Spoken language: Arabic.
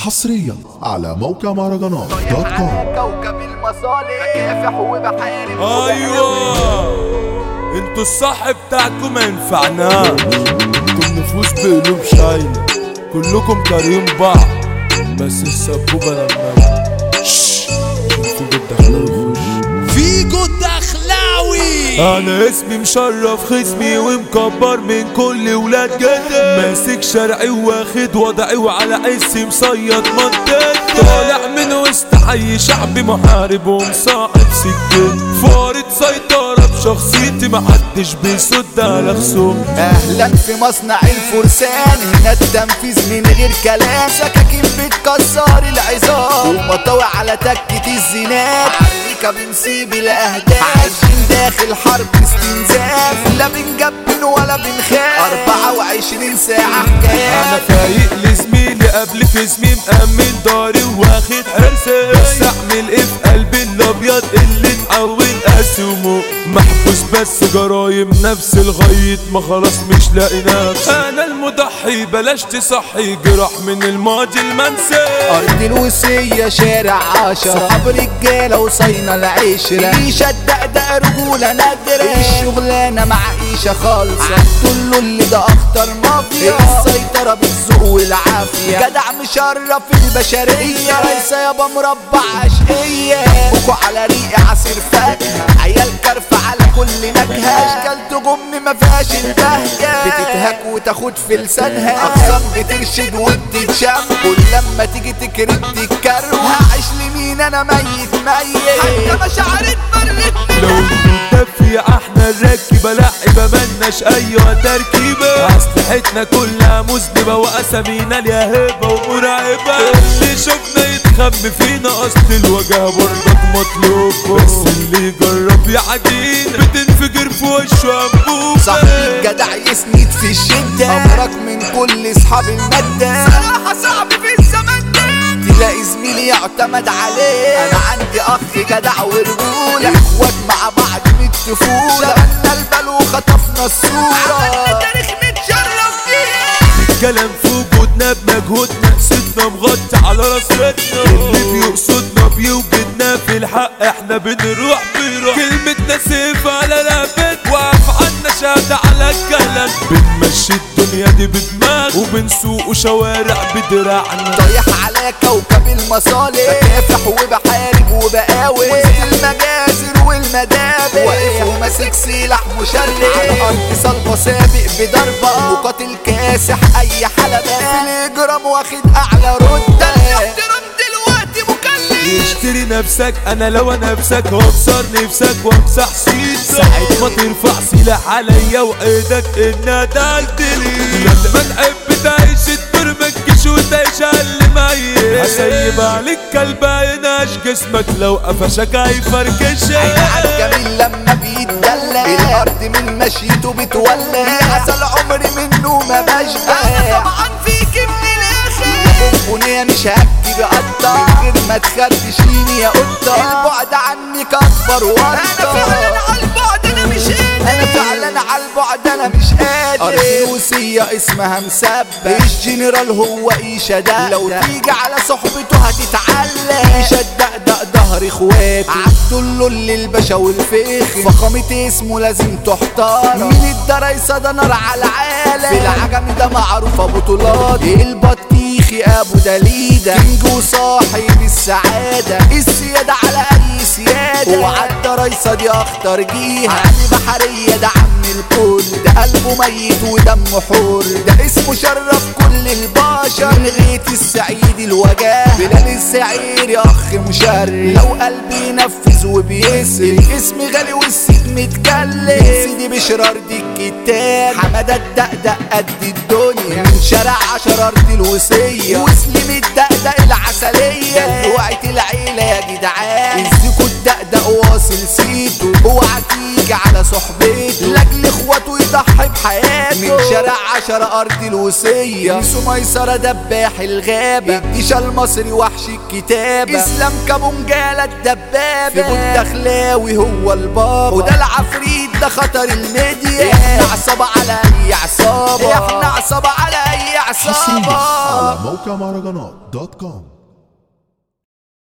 حصريا على موقع مهرجانات دوت كوم. كوكب المصالح بكافح وبحارب. ايوه انتوا الصح بتاعكم ما ينفعناش، انتوا النفوس بقلوب شايله، كلكم كارهين بعض بس السبوبه لما في جد دخلاوي في جد دخلاوي. انا اسمي مشرف خصمي ومكبر من كل ولاد جدي، ماسك شرعي واخد وضعي وعلى عزي مصيد منطقتي، طالع من وسط حي شعبي محارب ومصاحب سكين، فارض سيطرة بشخصيتي محدش بيصد على خصوم. اهلا في مصنع الفرسان، هنا التنفيذ من غير كلام، سكاكين بتكسر العظام ومطاوع على تكة الزناد، عريكة بنسيب الاهداف، عايشين داخل حرب استنزاف، لا بنجبن ولا بنخاف، 24 ساعة حكاية. انا فايق لزميلي قبل في زميل مأمن داري واخد حرسي، بس اعمل ايه في قلبي الابيض اللي اتعود اسمه محبوس، بس جرايم نفس الغيط ما خلاص مش لاقي نفسي، انا المضحي بلاش تصحي جراح من الماضي المنسي. ارض الوصية شارع 10، صحاب رجالة وصينا العشرة، عيشة الدقدق رجولة نادرة، الشغلانة مع عيشة خالصة، عبدالله اللي ده اخطر مافيا، السيطرة بالذوق والعافية، جدع مشرف البشرية، رئيسة يابا مربع عشقية، بوكو على ريق عصير فاكهة، عيال كرفة على كل نكهة، اشكال تجم ما فيهاش البهجة، بتتهك وتاخد في لسانها، اقسام بترشد وبتتشم، كل لما تيجي تكرد تتكروه، هعيش لمين انا ميت حتى مشاعري اتبرت. لو المدفي احنا الركبة لعبة ملناش ايوه تركيبة، اسلحتنا كلها مذنبة واسامينا ليها هبة ومرعبة، اللي شفنا يتخم فينا اصل الوجه برضك مطلوب، بس اللي يجرب يعدين بتنفجر في وشه انبوبة، صاحبي جدع يسند في الشدة، امرك من كل اصحاب المادة، صراحة صعب في الزمن ده تلاقي زميلي يعتمد عليه، انا عندي اخ جدع ورجولة، اخوات مع بعض من الطفولة، شغلنا البال وخطفنا الصورة، عملنا تاريخ نتشرف فيه، الكلام في وجودنا بمجهودنا، صدنا مغطي على راسنا، اللي بيقصدنا بيوجدنا في الحق احنا بنروح كلمتنا سيف على لابد، واقف عنا شهادة على الكلام، بنمشي الدنيا دي بدماغ وبنسوق شوارع بدراعنا، طايح على كوكب المصالح، بكافح وبحارب وبقاوم وسط المجازر والمدابر، واقف وماسك سلاح مشرف، على ارض صلبة سابق بضربة، مقاتل كاسح اي حلبة، في الاجرام واخد اعلى ردة، الاحترام دلوقتي مكلف، يشتري نفسك انا لو نفسك واكسر نفسك وامسح سيدك، ساعة ما ترفع سلاح عليا وايدك انها تقتلي، لما تحب تعيش الدور متجيش وتعيش اللي ميت، هسيب عليك كلبة يناش جسمك لو قفشك هيفركشك، عين عالجميل لما بيتدلى، الارض من مشيته بتولى، عسل عمري منه ما بشبع، انا طبعا فيك من الاخر، بنيه مش هبكي بقطع، من غير ما تخربشيني يا قطة، البعد عنك اكبر ورطة، انا فعلا على البعد انا مش قادر، انا فعلا على البعد انا مش قادر، ارض الوصية اسمها مسبة، الجنرال هو ايشا ده، لو تيجي على صحبته هتتعلم، ايشا الدقدق ظهر اخواته، عبدالله اللي الباشا والفخم، فخامة اسمه لازم تحترم، مين الدرايسة ده نار على العالم، في العجم ده معروفة بطولات، البطيخي ابو دليدة، كينج وصاحب السعادة، السيادة على اي سيادة، وعالدرايسة دي اخطر جيها، علي بحرية ده عم الكل، ده قلبه ميت ودمه حر، ده اسمه شرف كل البشر، من غيت السعيد الوجاه، بلال السعير يا اخ مشرف، لو قلبي ينفذ وبيسر، اسم غالي والسيد متكلم، سيدي بشرار دي الكتاب، حمادة الدقدق قد الدنيا، من شارع 10 ارض الوصية، وسليم الدقدق العسلية، دلوقتي العيلة يا جدعان، ازيكوا الدقدق واصل سيتو، اوعى تيجي على صحبته، لاجل اخواته بيضحي بحياته من شارع 10 أرض الوصية يوسف ميسرة دباح الغابة الجيش المصري وحش الكتابة اسلام كابونجالة الدبابة في بود دخلاوي هو البابا وده العفريت ده خطر الميديا احنا عصابة على اي عصابة احنا عصابة على اي عصابة على موقع مهرجانات دوت كوم.